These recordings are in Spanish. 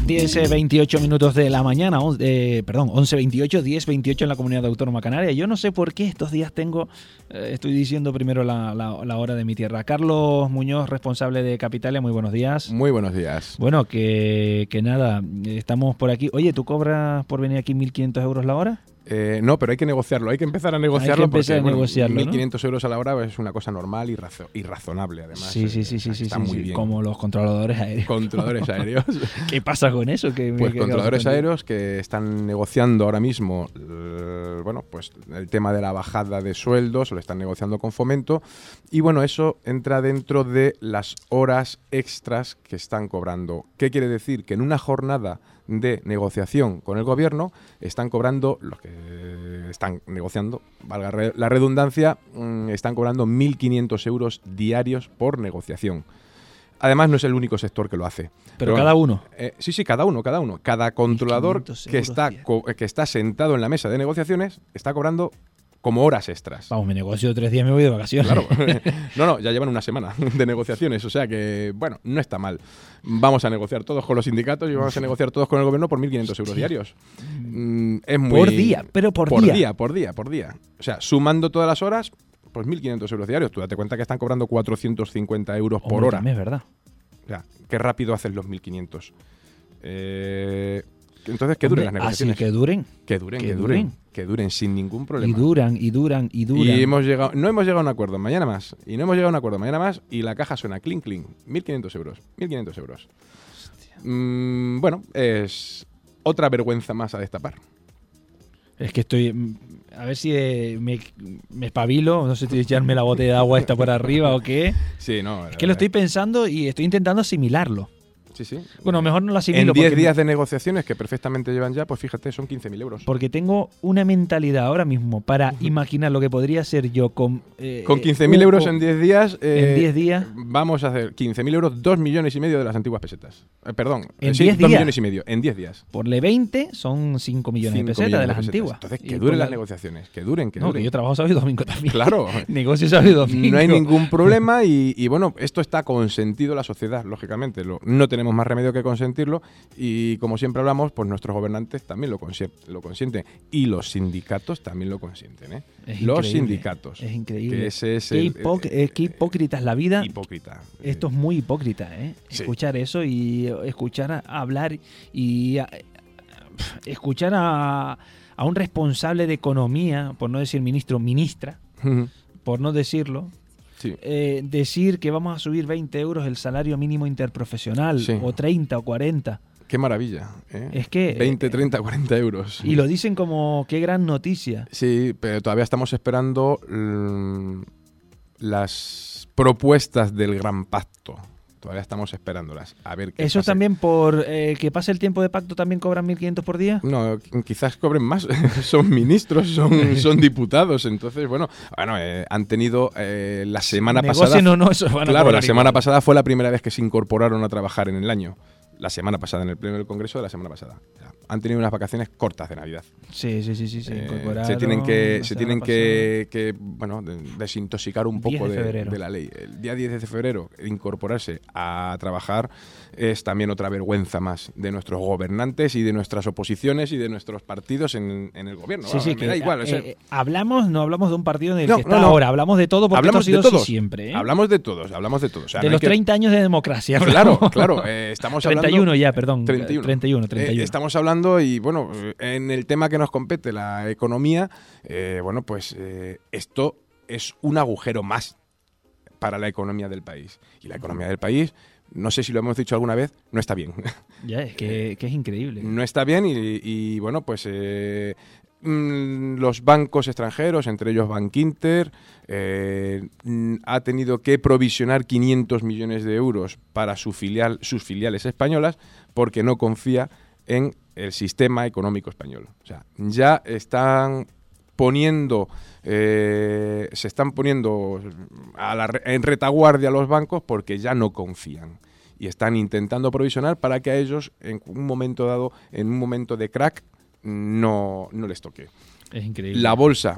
10:28 minutos de la mañana, 11:28, 10:28 en la Comunidad Autónoma Canaria. Yo no sé por qué estos días estoy diciendo primero la hora de mi tierra. Carlos Muñoz, responsable de Capitalia, muy buenos días. Muy buenos días. Bueno, que nada, estamos por aquí. Oye, ¿tú cobras por venir aquí 1.500 euros la hora? No, pero hay que negociarlo, hay que empezar a negociarlo. Hay que empezar a negociarlo, 1.500 euros a la hora es una cosa normal y razonable, además. Sí, está muy bien. Como los controladores aéreos. Controladores aéreos. ¿Qué pasa con eso? Controladores aéreos que están negociando ahora mismo pues el tema de la bajada de sueldos, lo están negociando con Fomento, y bueno, eso entra dentro de las horas extras que están cobrando. ¿Qué quiere decir? Que en una jornada de negociación con el gobierno están cobrando, los que están negociando, valga la redundancia, están cobrando 1.500 euros diarios por negociación. Además, no es el único sector que lo hace. Pero cada uno. Sí, cada uno. Cada controlador que está sentado en la mesa de negociaciones está cobrando como horas extras. Vamos, me negocio 3 días y me voy de vacaciones. Claro. No, ya llevan una semana de negociaciones, o sea que, bueno, no está mal. Vamos a negociar todos con los sindicatos y vamos a negociar todos con el gobierno por 1.500 euros diarios. Es muy... Por día, pero por día. Por día. O sea, sumando todas las horas, pues 1.500 euros diarios. Tú date cuenta que están cobrando 450 euros por hora. Es verdad. O sea, qué rápido hacen los 1.500. Entonces, que duren las negociaciones. Así que duren. Que duren sin ningún problema. Y duran. Y no hemos llegado a un acuerdo, mañana más. Y la caja suena clink, clink. 1.500 euros. 1.500 euros. Bueno, es otra vergüenza más a destapar. Es que estoy... A ver si me espabilo. No sé si echarme la botella de agua esta por arriba o qué. Sí, no. Es que lo estoy pensando y estoy intentando asimilarlo. Sí. Bueno, mejor no lo asimilo. En 10 días de negociaciones que perfectamente llevan ya, pues fíjate, son 15.000 euros. Porque tengo una mentalidad ahora mismo para imaginar lo que podría ser yo con 15.000 euros en 10 días. En 10 días. Vamos a hacer 15.000 euros, 2,5 millones de las antiguas pesetas. Perdón. ¿En 10 días? 2,5 millones en 10 días. Por 20 son 5 millones de pesetas de las antiguas. Entonces, que duren las negociaciones. Que duren. Que yo trabajo sábado y domingo también. Claro. Negocio sábado y domingo. No hay ningún problema y bueno, esto está consentido la sociedad, lógicamente. No tenemos más remedio que consentirlo y como siempre hablamos, pues nuestros gobernantes también lo consienten y los sindicatos también lo consienten. Los sindicatos. Es increíble. Que ese es qué hipócrita es la vida. Hipócrita. Esto es muy hipócrita, Sí. Escuchar eso y escuchar hablar y escuchar a un responsable de economía, por no decir ministra, por no decirlo. Sí. Decir que vamos a subir 20 euros el salario mínimo interprofesional, o 30 o 40. Qué maravilla. Es que 20, 30, 40 euros. Y lo dicen como qué gran noticia. Sí, pero todavía estamos esperando las propuestas del Gran Pacto. Todavía estamos esperándolas. A ver qué ¿Eso pase. también por que pase el tiempo de pacto también cobran 1.500 por día? No, quizás cobren más. Son ministros, son diputados. Entonces, bueno, han tenido la semana pasada... Eso van a claro, cobrar la semana igual. pasada fue la primera vez que se incorporaron a trabajar en el año. La semana pasada, en el pleno del Congreso de la semana pasada. O sea, han tenido unas vacaciones cortas de Navidad. Sí. Se tienen que desintoxicar un poco de la ley. El día 10 de febrero, incorporarse a trabajar es también otra vergüenza más de nuestros gobernantes y de nuestras oposiciones y de nuestros partidos en el gobierno. Que da igual. No hablamos de un partido en el que está no. ahora, hablamos de todo porque hablamos esto ha de sido todos. así siempre. Hablamos de todos. O sea, de los 30 años de democracia. Claro. Estamos hablando... 31 ya, perdón. 31. Estamos hablando y, bueno, en el tema que nos compete, la economía, esto es un agujero más para la economía del país. Y la economía del país, no sé si lo hemos dicho alguna vez, no está bien. Ya, es que es increíble. No está bien y los bancos extranjeros, entre ellos Bankinter, ha tenido que provisionar 500 millones de euros para sus filiales españolas porque no confía en el sistema económico español. O sea, ya se están poniendo en retaguardia los bancos porque ya no confían y están intentando provisionar para que a ellos en un momento dado, en un momento de crack, no les toque. Es increíble. La bolsa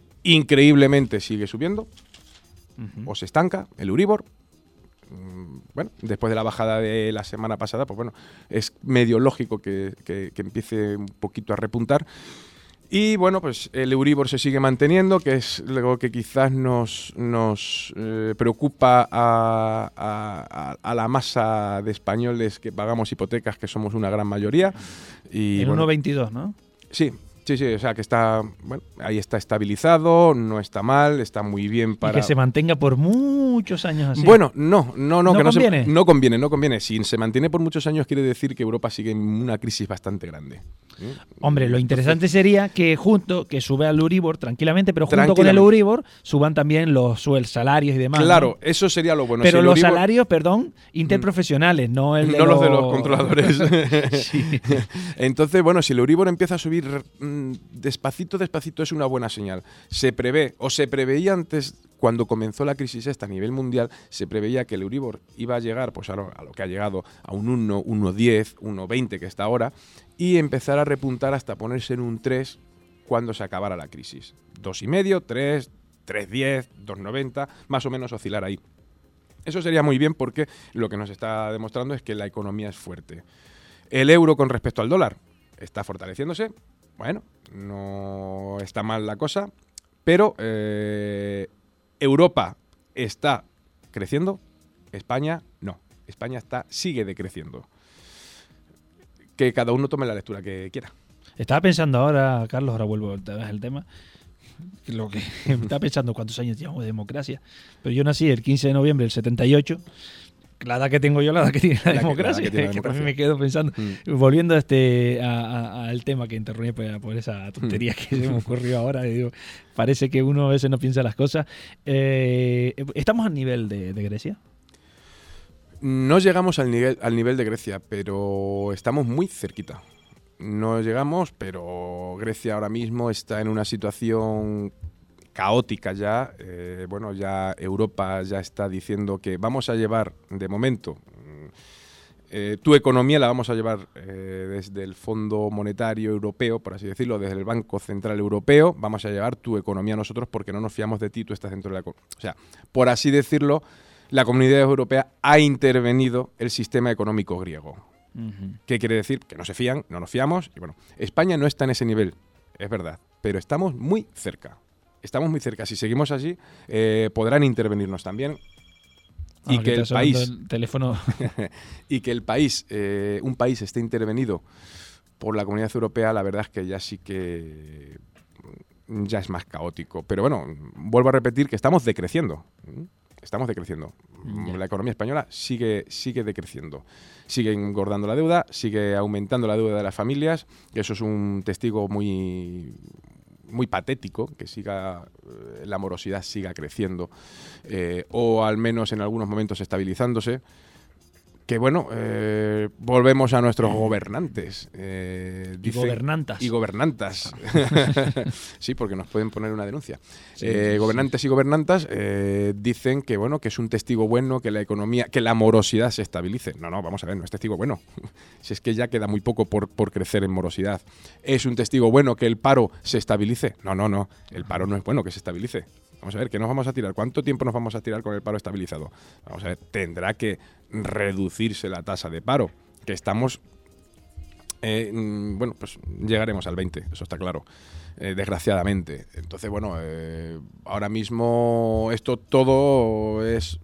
increíblemente sigue subiendo, o se estanca, el Euribor, bueno, después de la bajada de la semana pasada, pues bueno, es medio lógico que empiece un poquito a repuntar. Y bueno, pues el Euribor se sigue manteniendo, que es algo que quizás nos preocupa a la masa de españoles que pagamos hipotecas, que somos una gran mayoría. Y, en bueno, 1,22, ¿no? Sí, o sea que está, bueno, ahí está estabilizado, no está mal, está muy bien para... Y que se mantenga por muchos años así. Bueno, no, que conviene. no conviene. Si se mantiene por muchos años quiere decir que Europa sigue en una crisis bastante grande. Hombre, lo interesante sería que sube al Euribor tranquilamente, pero junto con el Euribor suban también los salarios y demás. Claro, ¿no? eso sería lo bueno. Pero si los Euribor... salarios, interprofesionales, no el de no los de los controladores. Sí. Entonces, bueno, si el Euribor empieza a subir despacito es una buena señal. Se preveía antes, cuando comenzó la crisis esta a nivel mundial, se preveía que el Euribor iba a llegar pues a lo que ha llegado, a un 1, 1,10, 1,20 que está ahora, y empezar a repuntar hasta ponerse en un 3 cuando se acabara la crisis. 2,5, 3, 3,10, 2,90, más o menos oscilar ahí. Eso sería muy bien porque lo que nos está demostrando es que la economía es fuerte. El euro con respecto al dólar está fortaleciéndose. Bueno, no está mal la cosa, pero Europa está creciendo, España no. España sigue decreciendo. Que cada uno tome la lectura que quiera. Estaba pensando ahora, Carlos, ahora vuelvo al tema. Estaba pensando cuántos años llevamos de democracia. Pero yo nací el 15 de noviembre del 78. La edad que tengo yo, la edad que tiene la democracia. Que también me quedo pensando. Volviendo al tema que interrumpí por esa tontería que se me ocurrió ahora. Digo, parece que uno a veces no piensa las cosas. ¿Estamos al nivel de Grecia? No llegamos al nivel de Grecia, pero estamos muy cerquita. No llegamos, pero Grecia ahora mismo está en una situación caótica ya. Bueno, ya Europa ya está diciendo que vamos a llevar, de momento, tu economía la vamos a llevar desde el Fondo Monetario Europeo, por así decirlo, desde el Banco Central Europeo, vamos a llevar tu economía nosotros porque no nos fiamos de ti, tú estás dentro de la economía. O sea, por así decirlo, la Comunidad Europea ha intervenido el sistema económico griego. Uh-huh. ¿Qué quiere decir? Que no se fían, no nos fiamos. Y bueno, España no está en ese nivel, es verdad, pero estamos muy cerca. Estamos muy cerca. Si seguimos así, podrán intervenirnos también. Y que el país, el teléfono. y que el país, un país esté intervenido por la Comunidad Europea, la verdad es que ya sí que ya es más caótico. Pero bueno, vuelvo a repetir que estamos decreciendo. Estamos decreciendo. Yeah. La economía española sigue decreciendo. Sigue engordando la deuda, sigue aumentando la deuda de las familias. Y eso es un testigo muy patético, que la morosidad siga creciendo, o al menos en algunos momentos estabilizándose. Que bueno, volvemos a nuestros gobernantes. Y gobernantas. Sí, porque nos pueden poner una denuncia. Sí. Gobernantes y gobernantas dicen que bueno, que es un testigo bueno que la economía, que la morosidad se estabilice. No, vamos a ver, no es testigo bueno. Si es que ya queda muy poco por crecer en morosidad. ¿Es un testigo bueno que el paro se estabilice? No. El paro no es bueno que se estabilice. Vamos a ver, ¿qué nos vamos a tirar? ¿Cuánto tiempo nos vamos a tirar con el paro estabilizado? Vamos a ver, tendrá que reducirse la tasa de paro, que estamos... bueno, pues llegaremos al 20, eso está claro, desgraciadamente. Entonces, bueno, ahora mismo esto todo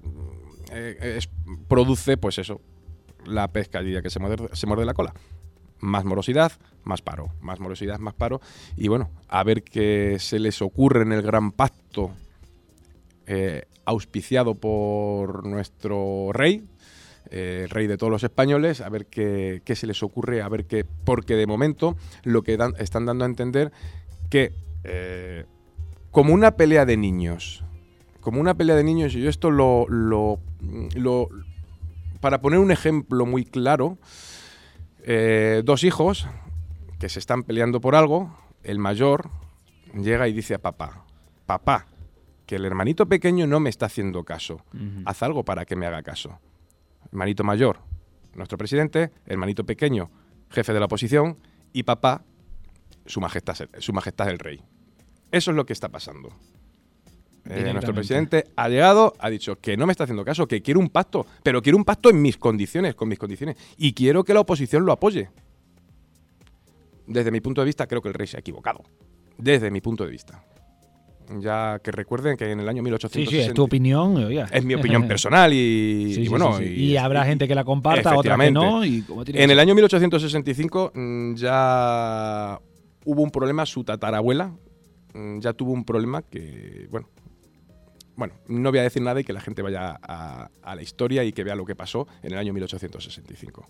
produce, pues eso, la pescadilla que se muerde la cola. Más morosidad, más paro. Más morosidad, más paro. Y bueno, a ver qué se les ocurre en el gran pacto auspiciado por nuestro rey, el rey de todos los españoles, a ver qué se les ocurre, a ver qué, porque de momento lo que están dando a entender que como una pelea de niños, y yo esto para poner un ejemplo muy claro, dos hijos que se están peleando por algo, el mayor llega y dice a papá, que el hermanito pequeño no me está haciendo caso, haz algo para que me haga caso. Hermanito mayor, nuestro presidente, hermanito pequeño, jefe de la oposición, y papá, su majestad el rey. Eso es lo que está pasando. Nuestro presidente ha llegado, ha dicho que no me está haciendo caso, que quiere un pacto, pero quiere un pacto en mis condiciones, con mis condiciones. Y quiero que la oposición lo apoye. Desde mi punto de vista, creo que el rey se ha equivocado. Desde mi punto de vista. Ya que recuerden que en el año 1860... Sí, es tu opinión. Oiga. Es mi opinión personal y bueno... Sí. Y habrá gente que la comparta, otra que no. Y en el año 1865 ya hubo un problema, su tatarabuela ya tuvo un problema que, bueno, no voy a decir nada y que la gente vaya a la historia y que vea lo que pasó en el año 1865.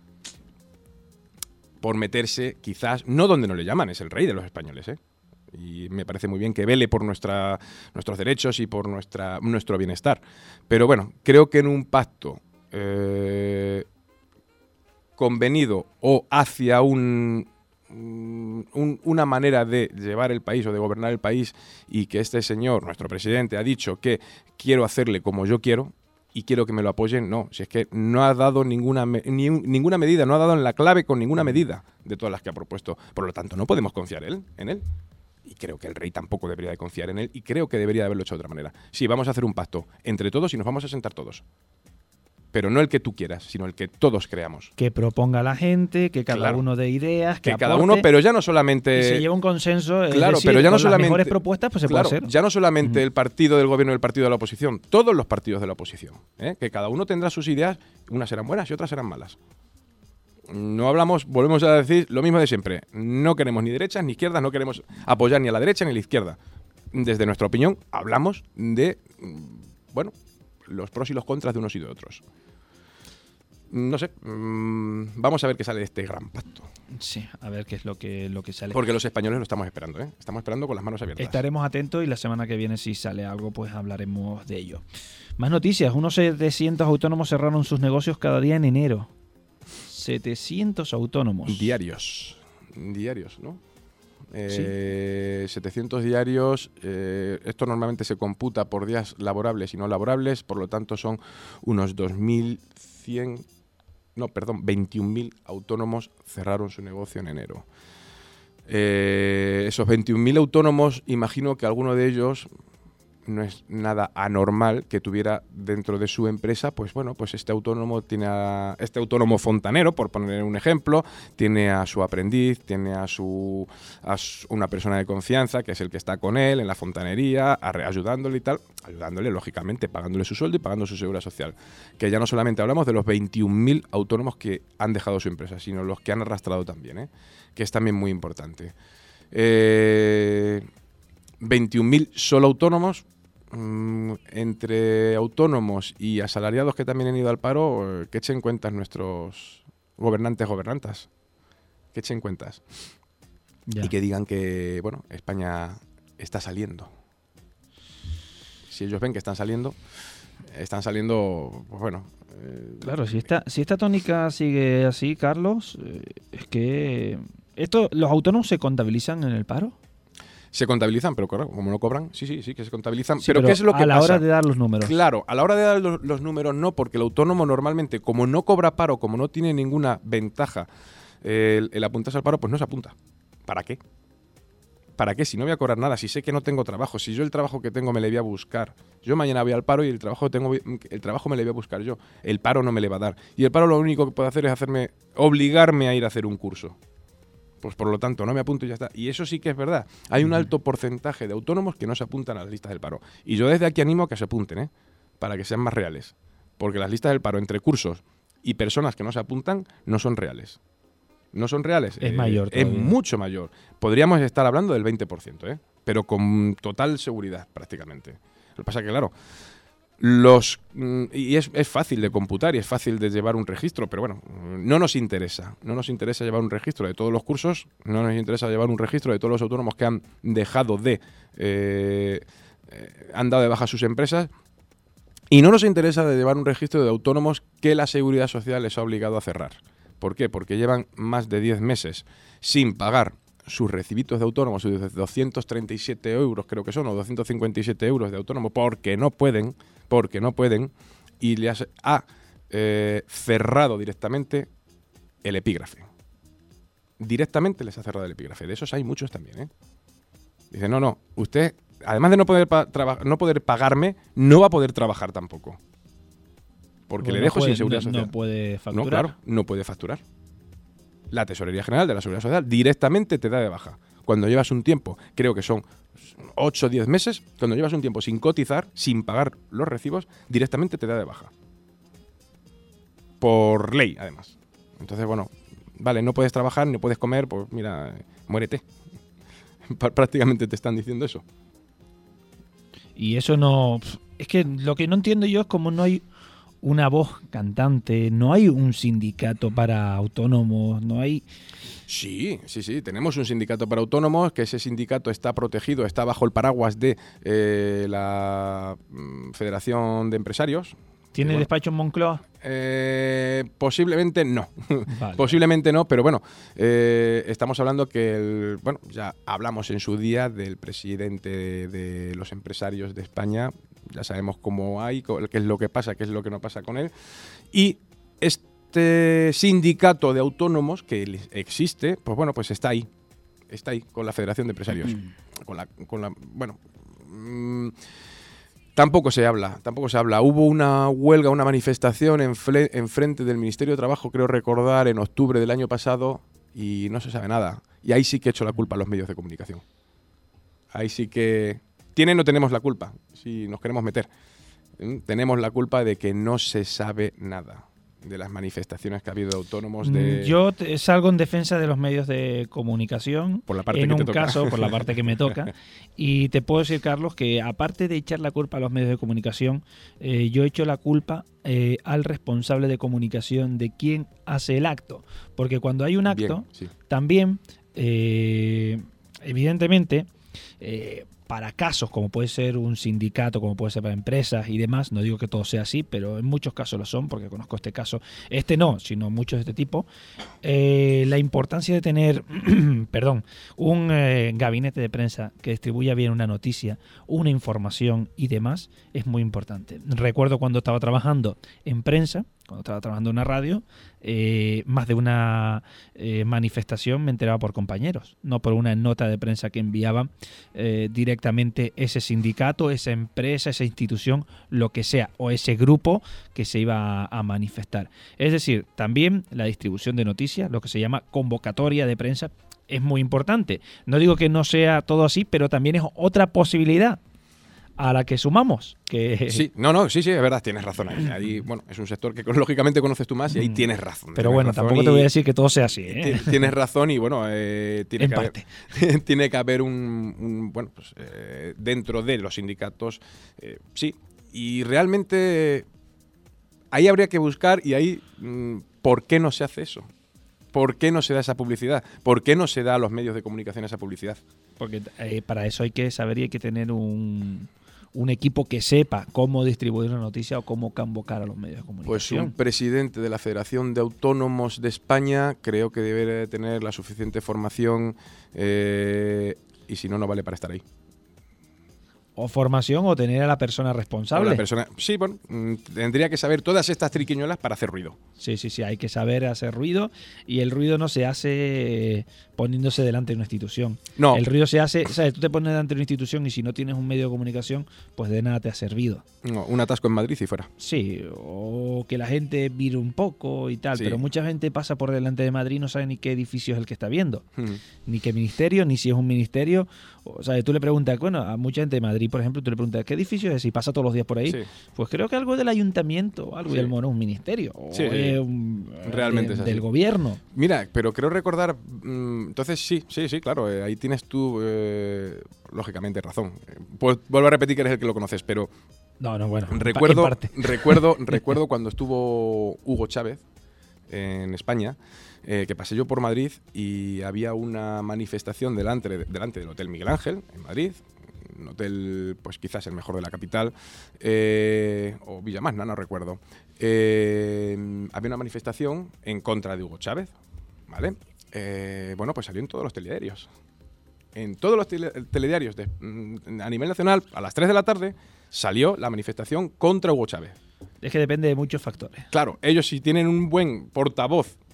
Por meterse, quizás, no donde no le llaman, es el rey de los españoles, y me parece muy bien que vele por nuestros derechos y por nuestro bienestar. Pero bueno, creo que en un pacto convenido o hacia una manera de llevar el país o de gobernar el país, y que este señor, nuestro presidente, ha dicho que quiero hacerle como yo quiero y quiero que me lo apoyen, no. Si es que no ha dado ninguna medida, no ha dado en la clave con ninguna medida de todas las que ha propuesto. Por lo tanto, no podemos confiar en él. Y creo que el rey tampoco debería de confiar en él, y creo que debería de haberlo hecho de otra manera. Sí, vamos a hacer un pacto entre todos y nos vamos a sentar todos. Pero no el que tú quieras, sino el que todos creamos. Que proponga la gente, que cada uno dé ideas, que cada uno, pero ya no solamente... Y se lleva un consenso, claro, decir, pero ya no con solamente, las mejores propuestas pues se puede hacer. Ya no solamente el partido del gobierno y el partido de la oposición, todos los partidos de la oposición, que cada uno tendrá sus ideas, unas serán buenas y otras serán malas. No hablamos, volvemos a decir lo mismo de siempre, no queremos ni derechas ni izquierdas, no queremos apoyar ni a la derecha ni a la izquierda. Desde nuestra opinión hablamos de, los pros y los contras de unos y de otros. No sé, vamos a ver qué sale de este gran pacto. Sí, a ver qué es lo que sale. Porque los españoles lo estamos esperando, Estamos esperando con las manos abiertas. Estaremos atentos y la semana que viene, si sale algo, pues hablaremos de ello. Más noticias, unos 700 autónomos cerraron sus negocios cada día en enero. 700 autónomos. Diarios, ¿no? Sí. 700 diarios, esto normalmente se computa por días laborables y no laborables, por lo tanto son unos 21.000 autónomos cerraron su negocio en enero. Esos 21.000 autónomos, imagino que alguno de ellos no es nada anormal que tuviera dentro de su empresa, pues este autónomo tiene este autónomo fontanero, por poner un ejemplo, tiene a su aprendiz, tiene a una persona de confianza, que es el que está con él en la fontanería, ayudándole y tal, ayudándole lógicamente, pagándole su sueldo y pagando su seguridad social. Que ya no solamente hablamos de los 21.000 autónomos que han dejado su empresa, sino los que han arrastrado también, que es también muy importante. 21.000 solo autónomos. Entre autónomos y asalariados que también han ido al paro, que echen cuentas nuestros gobernantas, que echen cuentas. Ya. Y que digan que, España está saliendo. Si ellos ven que están saliendo, pues claro, si esta tónica sigue así, Carlos, es que ¿los autónomos se contabilizan en el paro? Se contabilizan, pero como no cobran, sí que se contabilizan. Sí, pero ¿qué es lo que pasa? A la hora de dar los números. Claro, a la hora de dar los números no, porque el autónomo normalmente, como no cobra paro, como no tiene ninguna ventaja, el apuntarse al paro, pues no se apunta. ¿Para qué? ¿Para qué? Si no voy a cobrar nada, si sé que no tengo trabajo, si yo el trabajo que tengo me le voy a buscar. Yo mañana voy al paro y el trabajo me le voy a buscar yo. El paro no me le va a dar. Y el paro lo único que puede hacer es obligarme a ir a hacer un curso. Pues por lo tanto, no me apunto y ya está. Y eso sí que es verdad. Hay un alto porcentaje de autónomos que no se apuntan a las listas del paro. Y yo desde aquí animo a que se apunten, para que sean más reales. Porque las listas del paro entre cursos y personas que no se apuntan no son reales. No son reales. Es mayor todavía. Es mucho mayor. Podríamos estar hablando del 20%, pero con total seguridad prácticamente. Lo que pasa es que, claro, y es fácil de computar y es fácil de llevar un registro, pero no nos interesa llevar un registro de todos los cursos, no nos interesa llevar un registro de todos los autónomos que han dejado han dado de baja sus empresas, y no nos interesa llevar un registro de autónomos que la Seguridad Social les ha obligado a cerrar. ¿Por qué? Porque llevan más de 10 meses sin pagar sus recibitos de autónomos, sus 237 euros creo que son, o 257 euros de autónomo, porque no pueden, y les ha cerrado directamente el epígrafe. Directamente les ha cerrado el epígrafe. De esos hay muchos también, Dice, no, usted además de no poder pagarme, no va a poder trabajar tampoco. Porque le dejo sin seguridad social. No puede facturar. No, claro, no puede facturar. La Tesorería General de la Seguridad Social directamente te da de baja. Cuando llevas un tiempo, creo que son 8 o 10 meses, cuando llevas un tiempo sin cotizar, sin pagar los recibos, directamente te da de baja. Por ley, además. Entonces, bueno, vale, no puedes trabajar, no puedes comer, pues mira, muérete. Prácticamente te están diciendo eso. Y eso no... Es que lo que no entiendo yo es cómo no hay una voz cantante, no hay un sindicato para autónomos, no hay... Sí, tenemos un sindicato para autónomos, que ese sindicato está protegido, está bajo el paraguas de la Federación de Empresarios. ¿Tiene despacho en Moncloa? Posiblemente no. Vale. Posiblemente no, pero bueno, estamos hablando que, ya hablamos en su día del presidente de los empresarios de España, ya sabemos cómo hay, qué es lo que pasa, qué es lo que no pasa con él. Y este sindicato de autónomos que existe, pues bueno, pues está ahí con la Federación de Empresarios. Tampoco se habla. Hubo una huelga, una manifestación en frente del Ministerio de Trabajo, creo recordar, en octubre del año pasado, y no se sabe nada. Y ahí sí que he hecho la culpa a los medios de comunicación. Ahí sí que... ¿Tienen o tenemos la culpa? Si nos queremos meter. Tenemos la culpa de que no se sabe nada de las manifestaciones que ha habido de autónomos. Yo salgo en defensa de los medios de comunicación, por la parte en que te un toca. caso, por la parte que me toca, y te puedo decir, Carlos, que aparte de echar la culpa a los medios de comunicación, yo echo la culpa al responsable de comunicación de quien hace el acto, porque cuando hay un acto, también, evidentemente, para casos como puede ser un sindicato, como puede ser para empresas y demás, no digo que todo sea así, pero en muchos casos lo son, porque conozco este caso, no, sino muchos de este tipo, la importancia de tener un gabinete de prensa que distribuya bien una noticia, una información y demás, es muy importante. Recuerdo cuando estaba trabajando en prensa, cuando estaba trabajando en una radio, más de una manifestación me enteraba por compañeros, no por una nota de prensa que enviaban directamente ese sindicato, esa empresa, esa institución, lo que sea, o ese grupo que se iba a manifestar. Es decir, también la distribución de noticias, lo que se llama convocatoria de prensa, es muy importante. No digo que no sea todo así, pero también es otra posibilidad a la que sumamos. Sí, es verdad, tienes razón ahí. Ahí, bueno, es un sector que lógicamente conoces tú más y ahí tienes razón. Pero bueno, tampoco te voy a decir que todo sea así, ¿eh? Tienes razón y bueno, tiene que haber dentro de los sindicatos, sí. Y realmente ahí habría que buscar y ahí, ¿por qué no se hace eso? ¿Por qué no se da esa publicidad? ¿Por qué no se da a los medios de comunicación esa publicidad? Porque para eso hay que saber y hay que tener un equipo que sepa cómo distribuir una noticia o cómo convocar a los medios de comunicación. Pues un presidente de la Federación de Autónomos de España creo que debe tener la suficiente formación y si no, no vale para estar ahí. O formación o tener a la persona responsable. Sí, bueno, tendría que saber todas estas triquiñuelas para hacer ruido. Sí, hay que saber hacer ruido y el ruido no se hace poniéndose delante de una institución. No. El ruido se hace, ¿sabes? Tú te pones delante de una institución y si no tienes un medio de comunicación, pues de nada te ha servido. No, un atasco en Madrid y fuera. Sí, o que la gente vire un poco y tal, pero mucha gente pasa por delante de Madrid y no sabe ni qué edificio es el que está viendo, ni qué ministerio, ni si es un ministerio. O sea, tú le preguntas, bueno, a mucha gente de Madrid, por ejemplo, tú le preguntas, ¿qué edificio es? Y pasa todos los días por ahí. Sí. Pues creo que algo del ayuntamiento, algo y el mono es un ministerio. O realmente es así. Del gobierno. Mira, pero creo recordar, entonces sí, claro, ahí tienes tú, lógicamente, razón. Pues vuelvo a repetir que eres el que lo conoces, pero bueno, recuerdo cuando estuvo Hugo Chávez en España, que pasé yo por Madrid y había una manifestación delante del Hotel Miguel Ángel en Madrid, un hotel pues quizás el mejor de la capital, o Villamarna, no recuerdo. Había una manifestación en contra de Hugo Chávez, ¿vale? Pues salió en todos los telediarios. En todos los telediarios a nivel nacional, a las 3 de la tarde, salió la manifestación contra Hugo Chávez. Es que depende de muchos factores. Claro, ellos si tienen un buen portavoz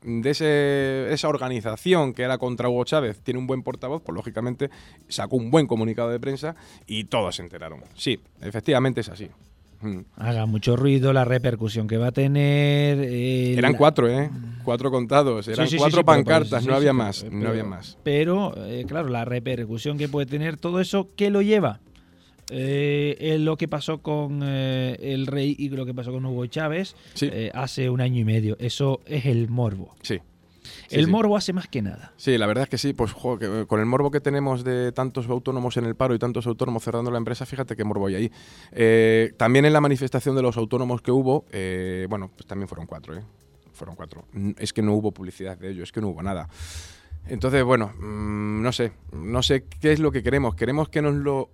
de esa organización que era contra Hugo Chávez tiene un buen portavoz, pues lógicamente sacó un buen comunicado de prensa y todos se enteraron. Sí, efectivamente es así. Haga mucho ruido, la repercusión que va a tener. Eran 4, 4 contados, eran 4 pancartas, no había más. Pero, claro, la repercusión que puede tener todo eso, ¿qué lo lleva? Lo que pasó con el rey y lo que pasó con Hugo Chávez hace 1 año y medio. Eso es el morbo. Sí. El morbo hace más que nada. Sí, la verdad es que sí, pues que con el morbo que tenemos de tantos autónomos en el paro y tantos autónomos cerrando la empresa, fíjate qué morbo hay ahí. También en la manifestación de los autónomos que hubo, pues también fueron 4, Fueron 4. Es que no hubo publicidad de ello, es que no hubo nada. Entonces, bueno, no sé qué es lo que queremos. Queremos que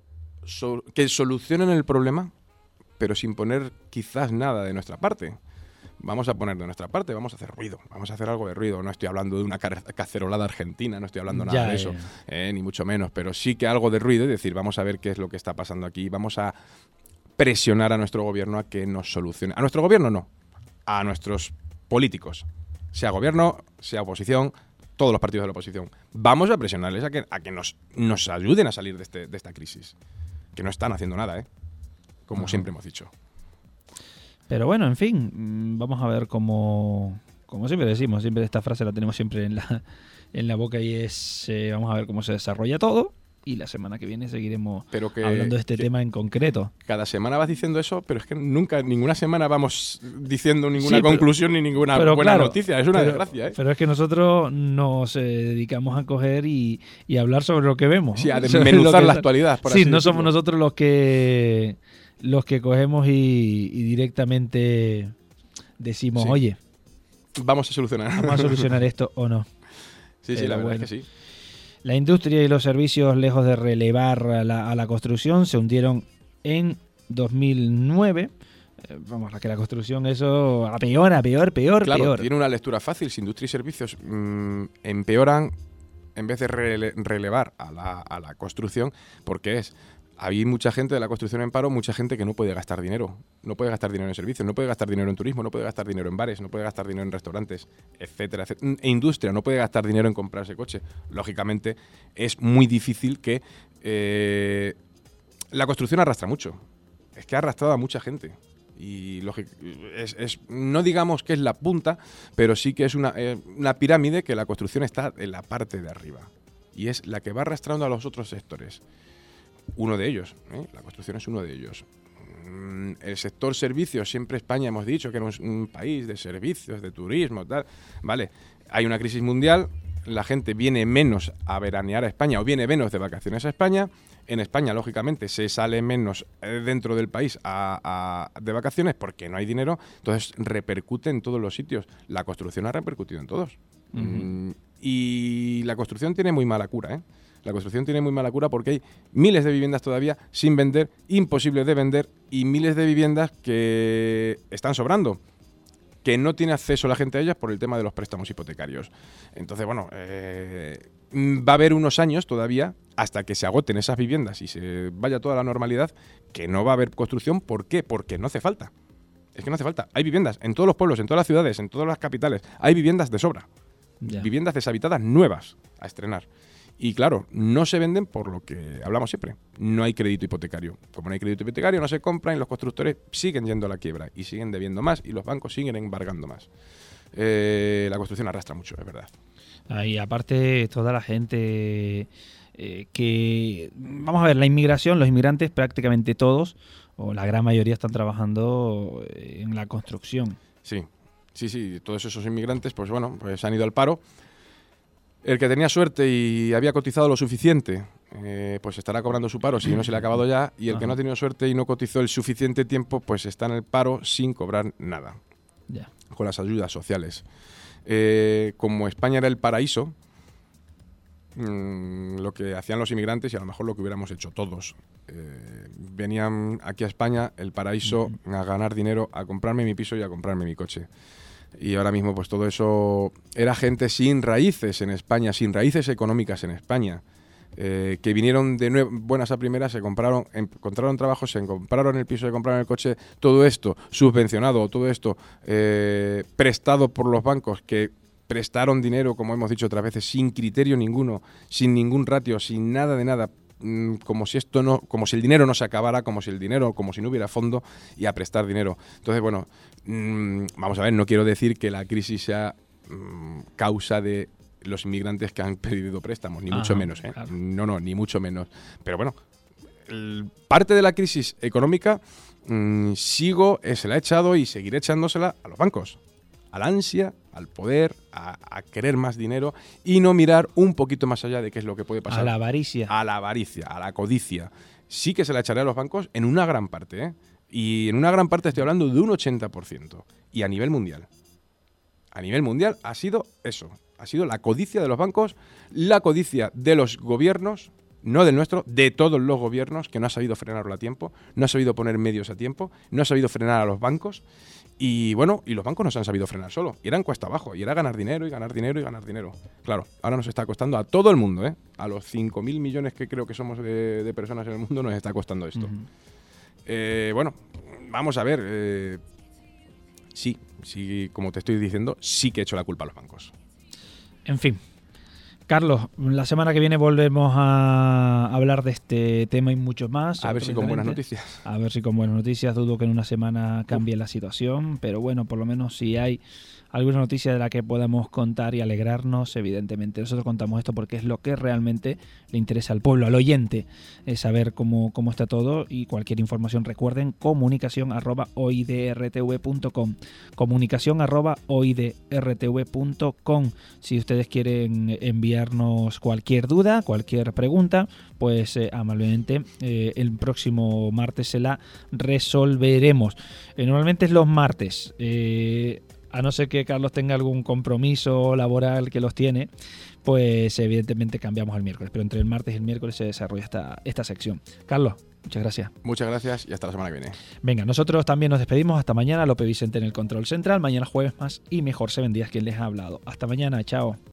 que solucionen el problema, pero sin poner quizás nada de nuestra parte. Vamos a poner de nuestra parte, vamos a hacer ruido, vamos a hacer algo de ruido. No estoy hablando de una cacerolada argentina, no estoy hablando nada de eso, ni mucho menos, pero sí que algo de ruido, es decir, vamos a ver qué es lo que está pasando aquí, vamos a presionar a nuestro gobierno a que nos solucione. A nuestro gobierno no, a nuestros políticos, sea gobierno, sea oposición, todos los partidos de la oposición. Vamos a presionarles a que nos ayuden a salir de esta crisis, que no están haciendo nada, como siempre hemos dicho. Pero bueno, en fin, vamos a ver como siempre decimos, siempre esta frase la tenemos siempre en la boca y es, vamos a ver cómo se desarrolla todo y la semana que viene seguiremos hablando de este tema en concreto. Cada semana vas diciendo eso, pero es que ninguna semana vamos diciendo ninguna conclusión ni ninguna buena noticia, es una desgracia. Pero es que nosotros nos dedicamos a coger y hablar sobre lo que vemos. Sí, a desmenuzar la actualidad. Por así decirlo. Somos nosotros los que cogemos y directamente decimos, oye, vamos a solucionar esto o no. Sí, la verdad es que sí. La industria y los servicios, lejos de relevar a la construcción, se hundieron en 2009. Vamos, que la construcción eso a peor. Claro, tiene una lectura fácil. Si industria y servicios empeoran en vez de relevar a la construcción, porque hay mucha gente de la construcción en paro, mucha gente que no puede gastar dinero. No puede gastar dinero en servicios, no puede gastar dinero en turismo, no puede gastar dinero en bares, no puede gastar dinero en restaurantes, etcétera, etcétera. E industria, no puede gastar dinero en comprarse coche. Lógicamente, es muy difícil que... la construcción arrastra mucho. Es que ha arrastrado a mucha gente. Y no digamos que es la punta, pero sí que es una pirámide que la construcción está en la parte de arriba. Y es la que va arrastrando a los otros sectores. Uno de ellos, la construcción es uno de ellos. El sector servicios, siempre España hemos dicho que era un país de servicios, de turismo, tal. Vale, hay una crisis mundial, la gente viene menos a veranear a España o viene menos de vacaciones a España. En España, lógicamente, se sale menos dentro del país de vacaciones porque no hay dinero, entonces repercute en todos los sitios. La construcción ha repercutido en todos. Y la construcción tiene muy mala cura, La construcción tiene muy mala cura porque hay miles de viviendas todavía sin vender, imposibles de vender, y miles de viviendas que están sobrando, que no tiene acceso la gente a ellas por el tema de los préstamos hipotecarios. Entonces, bueno, va a haber unos años todavía hasta que se agoten esas viviendas y se vaya toda la normalidad, que no va a haber construcción. ¿Por qué? Porque no hace falta. Es que no hace falta. Hay viviendas en todos los pueblos, en todas las ciudades, en todas las capitales. Hay viviendas de sobra. Ya. Viviendas deshabitadas nuevas a estrenar. Y claro, no se venden por lo que hablamos siempre. No hay crédito hipotecario. Como no hay crédito hipotecario, no se compran y los constructores siguen yendo a la quiebra y siguen debiendo más y los bancos siguen embargando más. La construcción arrastra mucho, es verdad. Y aparte, toda la gente que... Vamos a ver, la inmigración, los inmigrantes prácticamente todos, o la gran mayoría, están trabajando en la construcción. Sí, todos esos inmigrantes, pues han ido al paro. El que tenía suerte y había cotizado lo suficiente, pues estará cobrando su paro si no se le ha acabado ya, y el que no ha tenido suerte y no cotizó el suficiente tiempo, pues está en el paro sin cobrar nada, con las ayudas sociales. Como España era el paraíso, lo que hacían los inmigrantes, y a lo mejor lo que hubiéramos hecho todos, venían aquí a España, el paraíso, a ganar dinero, a comprarme mi piso y a comprarme mi coche. Y ahora mismo pues todo eso era gente sin raíces en España, sin raíces económicas en España, que vinieron de buenas a primeras, encontraron trabajo, se compraron el piso, se compraron el coche, todo esto subvencionado, todo esto prestado por los bancos, que prestaron dinero, como hemos dicho otras veces, sin criterio ninguno, sin ningún ratio, sin nada de nada, como si el dinero no se acabara, como si no hubiera fondo, y a prestar dinero. Entonces, bueno, vamos a ver, no quiero decir que la crisis sea causa de los inmigrantes que han pedido préstamos, ni mucho menos, ¿eh? Claro. No, ni mucho menos. Pero bueno, parte de la crisis económica se la he echado y seguiré echándosela a los bancos, a la ansia, al poder, a querer más dinero y no mirar un poquito más allá de qué es lo que puede pasar. A la avaricia. A la avaricia, a la codicia. Sí que se la echaré a los bancos en una gran parte, ¿eh? Y en una gran parte estoy hablando de un 80%. Y a nivel mundial. A nivel mundial ha sido eso. Ha sido la codicia de los bancos, la codicia de los gobiernos, no del nuestro, de todos los gobiernos, que no ha sabido frenarlo a tiempo, no ha sabido poner medios a tiempo, no ha sabido frenar a los bancos. Y bueno, y los bancos no se han sabido frenar solo. Y eran cuesta abajo. Y era ganar dinero y ganar dinero y ganar dinero. Claro, ahora nos está costando a todo el mundo, ¿eh? A los 5.000 millones que creo que somos de personas en el mundo nos está costando esto. Bueno, vamos a ver. Sí, como te estoy diciendo, sí que he hecho la culpa a los bancos. En fin. Carlos, la semana que viene volvemos a hablar de este tema y mucho más. A ver si con buenas noticias. A ver si con buenas noticias. Dudo que en una semana cambie la situación, pero bueno, por lo menos si hay alguna noticia de la que podamos contar y alegrarnos, evidentemente. Nosotros contamos esto porque es lo que realmente le interesa al pueblo, al oyente, es saber cómo está todo, y cualquier información, recuerden, comunicación@oidrtv.com. Comunicación@oidrtv.com. Si ustedes quieren enviarnos cualquier duda, cualquier pregunta, pues amablemente el próximo martes se la resolveremos. Normalmente es los martes, a no ser que Carlos tenga algún compromiso laboral, que los tiene, pues evidentemente cambiamos al miércoles, pero entre el martes y el miércoles se desarrolla esta sección. Carlos, muchas gracias. Muchas gracias y hasta la semana que viene. Venga, nosotros también nos despedimos. Hasta mañana. López Vicente en el control central. Mañana jueves más y mejor. Se vendía quien les ha hablado. Hasta mañana. Chao.